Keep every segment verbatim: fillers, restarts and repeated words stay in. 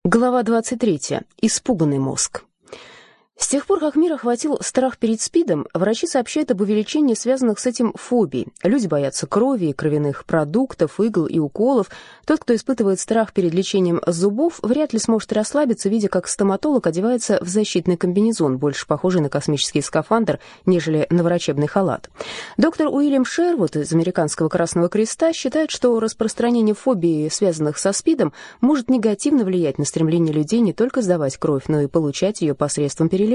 Глава двадцать третья. Испуганный мозг. С тех пор, как мир охватил страх перед СПИДом, врачи сообщают об увеличении связанных с этим фобий. Люди боятся крови и кровяных продуктов, игл и уколов. Тот, кто испытывает страх перед лечением зубов, вряд ли сможет расслабиться, видя, как стоматолог одевается в защитный комбинезон, больше похожий на космический скафандр, нежели на врачебный халат. Доктор Уильям Шервуд из Американского Красного Креста считает, что распространение фобий, связанных со СПИДом, может негативно влиять на стремление людей не только сдавать кровь, но и получать ее посредством переливания.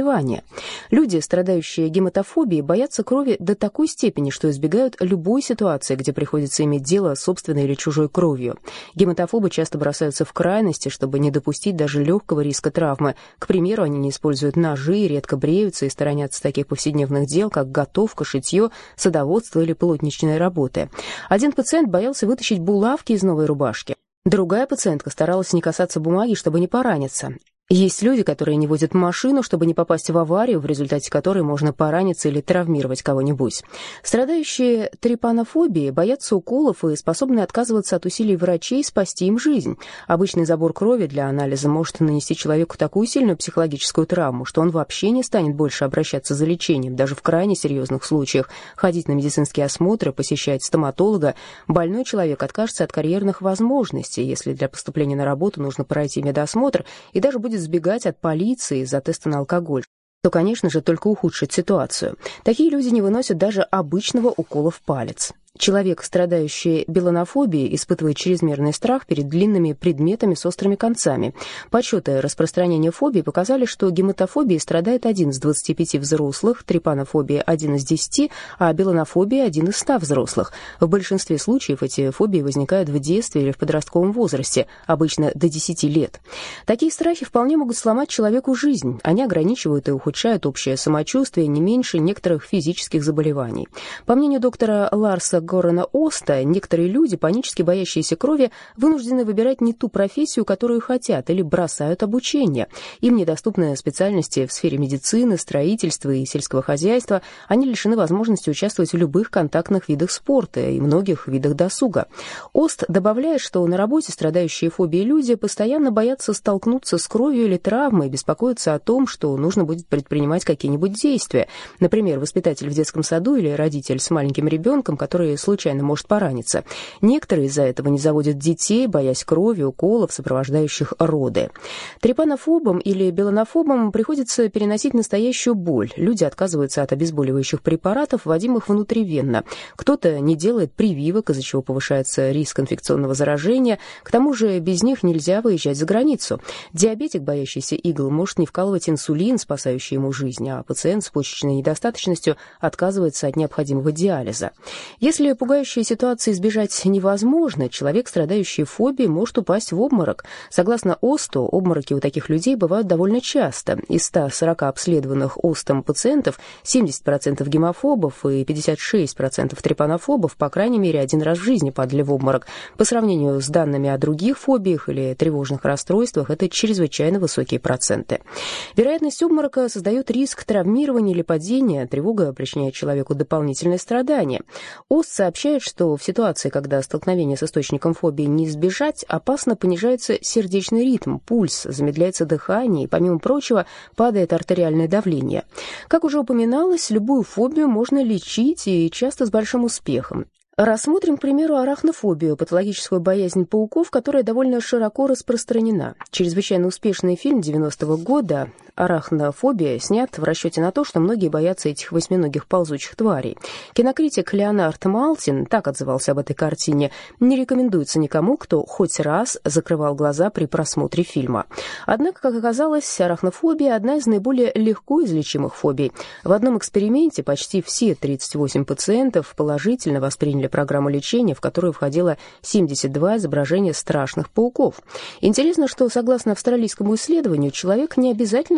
Люди, страдающие гематофобией, боятся крови до такой степени, что избегают любой ситуации, где приходится иметь дело с собственной или чужой кровью. Гематофобы часто бросаются в крайности, чтобы не допустить даже легкого риска травмы. К примеру, они не используют ножи, редко бреются и сторонятся таких повседневных дел, как готовка, шитье, садоводство или плотничные работы. Один пациент боялся вытащить булавки из новой рубашки. Другая пациентка старалась не касаться бумаги, чтобы не пораниться. Есть люди, которые не водят машину, чтобы не попасть в аварию, в результате которой можно пораниться или травмировать кого-нибудь. Страдающие трепанофобией боятся уколов и способны отказываться от усилий врачей спасти им жизнь. Обычный забор крови для анализа может нанести человеку такую сильную психологическую травму, что он вообще не станет больше обращаться за лечением, даже в крайне серьезных случаях, ходить на медицинские осмотры, посещать стоматолога. Больной человек откажется от карьерных возможностей, если для поступления на работу нужно пройти медосмотр, и даже будет сбегать от полиции из-за теста на алкоголь, то, конечно же, только ухудшит ситуацию. Такие люди не выносят даже обычного укола в палец. Человек, страдающий белонофобией, испытывает чрезмерный страх перед длинными предметами с острыми концами. Подсчеты распространения фобии показали, что гематофобией страдает один из двадцати пяти взрослых, трепанофобия один из десяти, а белонофобия один из ста взрослых. В большинстве случаев эти фобии возникают в детстве или в подростковом возрасте, обычно до десяти лет. Такие страхи вполне могут сломать человеку жизнь. Они ограничивают и ухудшают общее самочувствие не меньше некоторых физических заболеваний. По мнению доктора Ларса Горана Оста, некоторые люди, панически боящиеся крови, вынуждены выбирать не ту профессию, которую хотят, или бросают обучение. Им недоступны специальности в сфере медицины, строительства и сельского хозяйства. Они лишены возможности участвовать в любых контактных видах спорта и многих видах досуга. Ост добавляет, что на работе страдающие фобией люди постоянно боятся столкнуться с кровью или травмой, беспокоятся о том, что нужно будет предпринимать какие-нибудь действия. Например, воспитатель в детском саду или родитель с маленьким ребенком, который случайно может пораниться. Некоторые из-за этого не заводят детей, боясь крови, уколов, сопровождающих роды. Трепанофобам или белонофобам приходится переносить настоящую боль. Люди отказываются от обезболивающих препаратов, вводимых внутривенно. Кто-то не делает прививок, из-за чего повышается риск инфекционного заражения. К тому же без них нельзя выезжать за границу. Диабетик, боящийся игл, может не вкалывать инсулин, спасающий ему жизнь, а пациент с почечной недостаточностью отказывается от необходимого диализа. Если пугающие ситуации избежать невозможно, человек, страдающий фобией, может упасть в обморок. Согласно Осту, обмороки у таких людей бывают довольно часто. Из ста сорока обследованных Остом пациентов семьдесят процентов гемофобов и пятьдесят шесть процентов трепанофобов по крайней мере один раз в жизни падали в обморок. По сравнению с данными о других фобиях или тревожных расстройствах, это чрезвычайно высокие проценты. Вероятность обморока создает риск травмирования или падения. Тревога причиняет человеку дополнительные страдания. Ост сообщает, что в ситуации, когда столкновение с источником фобии не избежать, опасно понижается сердечный ритм, пульс, замедляется дыхание и, помимо прочего, падает артериальное давление. Как уже упоминалось, любую фобию можно лечить и часто с большим успехом. Рассмотрим, к примеру, арахнофобию, патологическую боязнь пауков, которая довольно широко распространена. Чрезвычайно успешный фильм девяностого года «Арахнофобия» снят в расчете на то, что многие боятся этих восьминогих ползучих тварей. Кинокритик Леонард Малтин так отзывался об этой картине: «Не рекомендуется никому, кто хоть раз закрывал глаза при просмотре фильма». Однако, как оказалось, арахнофобия – одна из наиболее легко излечимых фобий. В одном эксперименте почти все тридцать восемь пациентов положительно восприняли программу лечения, в которую входило семьдесят два изображения страшных пауков. Интересно, что, согласно австралийскому исследованию, человек не обязательно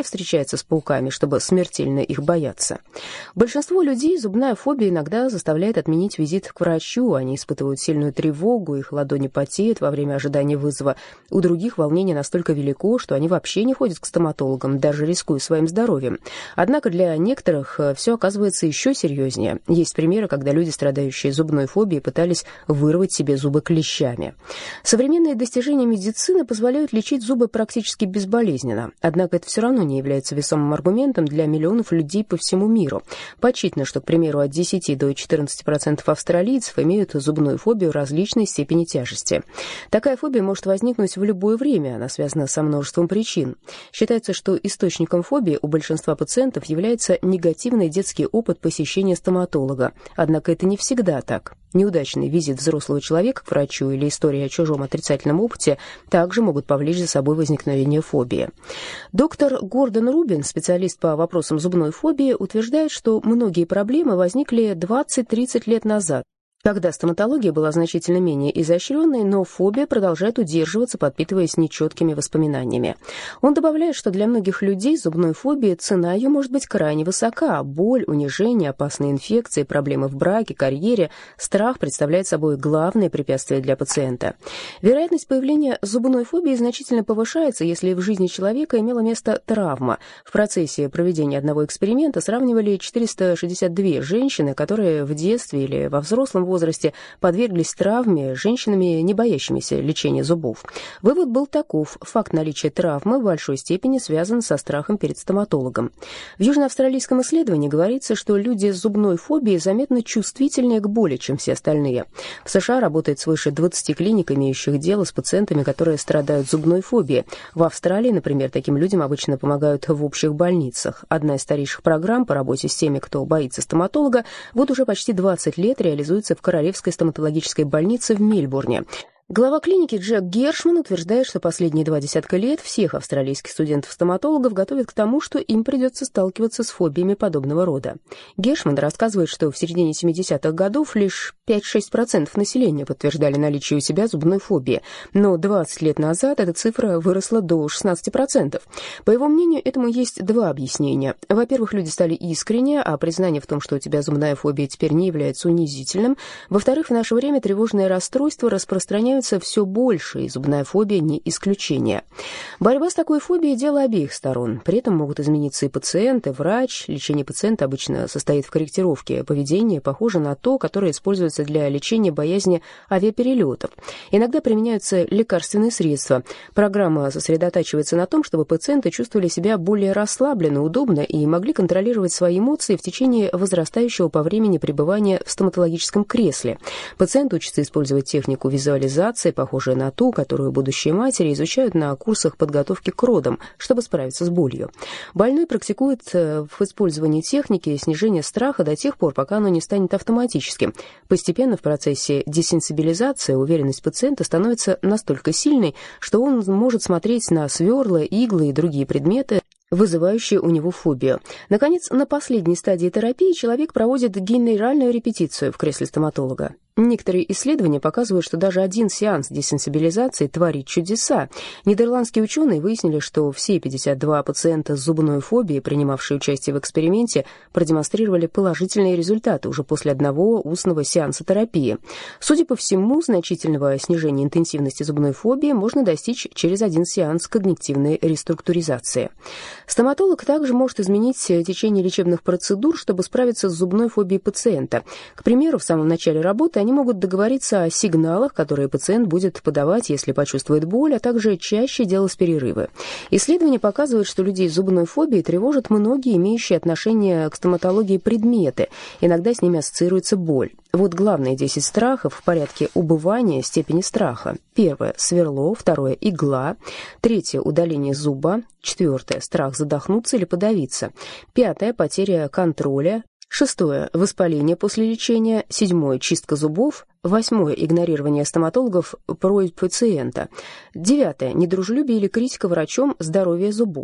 встречается с пауками, чтобы смертельно их бояться. Большинство людей зубная фобия иногда заставляет отменить визит к врачу. Они испытывают сильную тревогу, их ладони потеют во время ожидания вызова. У других волнение настолько велико, что они вообще не ходят к стоматологам, даже рискуя своим здоровьем. Однако для некоторых все оказывается еще серьезнее. Есть примеры, когда люди, страдающие зубной фобией, пытались вырвать себе зубы клещами. Современные достижения медицины позволяют лечить зубы практически безболезненно. Однако это все равно не является весомым аргументом для миллионов людей по всему миру. Подсчитано, что, к примеру, от десяти до четырнадцати процентов австралийцев имеют зубную фобию различной степени тяжести. Такая фобия может возникнуть в любое время, она связана со множеством причин. Считается, что источником фобии у большинства пациентов является негативный детский опыт посещения стоматолога. Однако это не всегда так. Неудачный визит взрослого человека к врачу или история о чужом отрицательном опыте также могут повлечь за собой возникновение фобии. Доктор Гордон Рубин, специалист по вопросам зубной фобии, утверждает, что многие проблемы возникли двадцать-тридцать лет назад, когда стоматология была значительно менее изощренной, но фобия продолжает удерживаться, подпитываясь нечеткими воспоминаниями. Он добавляет, что для многих людей зубной фобии цена ее может быть крайне высока. Боль, унижение, опасные инфекции, проблемы в браке, карьере, страх представляет собой главное препятствие для пациента. Вероятность появления зубной фобии значительно повышается, если в жизни человека имела место травма. В процессе проведения одного эксперимента сравнивали четыреста шестьдесят две женщины, которые в детстве или во взрослом возрасте возрасте подверглись травме женщинами, не боящимися лечения зубов. Вывод был таков: факт наличия травмы в большой степени связан со страхом перед стоматологом. В южноавстралийском исследовании говорится, что люди с зубной фобией заметно чувствительнее к боли, чем все остальные. В США работает свыше двадцати клиник, имеющих дело с пациентами, которые страдают зубной фобией. В Австралии, например, таким людям обычно помогают в общих больницах. Одна из старейших программ по работе с теми, кто боится стоматолога, вот уже почти двадцать лет реализуется в Королевской стоматологической больнице в Мельбурне. Глава клиники Джек Гершман утверждает, что последние два десятка лет всех австралийских студентов-стоматологов готовят к тому, что им придется сталкиваться с фобиями подобного рода. Гершман рассказывает, что в середине семидесятых годов лишь пять-шесть процентов населения подтверждали наличие у себя зубной фобии, но двадцать лет назад эта цифра выросла до шестнадцати процентов. По его мнению, этому есть два объяснения. Во-первых, люди стали искренне, а признание в том, что у тебя зубная фобия, теперь не является унизительным. Во-вторых, в наше время тревожные расстройства распространяются все больше, и зубная фобия не исключение. Борьба с такой фобией – дело обеих сторон. При этом могут измениться и пациент, и врач. Лечение пациента обычно состоит в корректировке поведения, похоже на то, которое используется для лечения боязни авиаперелетов. Иногда применяются лекарственные средства. Программа сосредотачивается на том, чтобы пациенты чувствовали себя более расслабленно, удобно и могли контролировать свои эмоции в течение возрастающего по времени пребывания в стоматологическом кресле. Пациент учится использовать технику визуализации, похожая на ту, которую будущие матери изучают на курсах подготовки к родам, чтобы справиться с болью. Больной практикует в использовании техники снижения страха до тех пор, пока оно не станет автоматическим. Постепенно в процессе десенсибилизации уверенность пациента становится настолько сильной, что он может смотреть на сверла, иглы и другие предметы, вызывающие у него фобию. Наконец, на последней стадии терапии человек проводит генеральную репетицию в кресле стоматолога. Некоторые исследования показывают, что даже один сеанс десенсибилизации творит чудеса. Нидерландские ученые выяснили, что все пятьдесят два пациента с зубной фобией, принимавшие участие в эксперименте, продемонстрировали положительные результаты уже после одного устного сеанса терапии. Судя по всему, значительного снижения интенсивности зубной фобии можно достичь через один сеанс когнитивной реструктуризации. Стоматолог также может изменить течение лечебных процедур, чтобы справиться с зубной фобией пациента. К примеру, в самом начале работы они могут договориться о сигналах, которые пациент будет подавать, если почувствует боль, а также чаще делать перерывы. Исследования показывают, что людей с зубной фобией тревожат многие имеющие отношение к стоматологии предметы. Иногда с ними ассоциируется боль. Вот главные десять страхов в порядке убывания степени страха. Первое – сверло, второе – игла, третье – удаление зуба, четвертое – страх задохнуться или подавиться, пятое – потеря контроля, шестое – воспаление после лечения, седьмое – чистка зубов, восьмое – игнорирование стоматологов просьб пациента, девятое – недружелюбие или критика врачом здоровья зубов,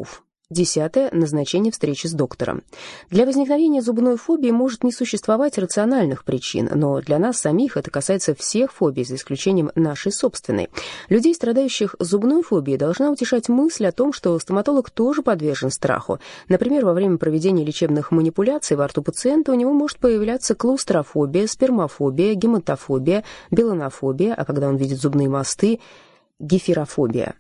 Десятое. Назначение встречи с доктором. Для возникновения зубной фобии может не существовать рациональных причин, но для нас самих это касается всех фобий, за исключением нашей собственной. Людей, страдающих зубной фобией, должна утешать мысль о том, что стоматолог тоже подвержен страху. Например, во время проведения лечебных манипуляций во рту пациента у него может появляться клаустрофобия, спермофобия, гематофобия, белонофобия, а когда он видит зубные мосты, геферофобия.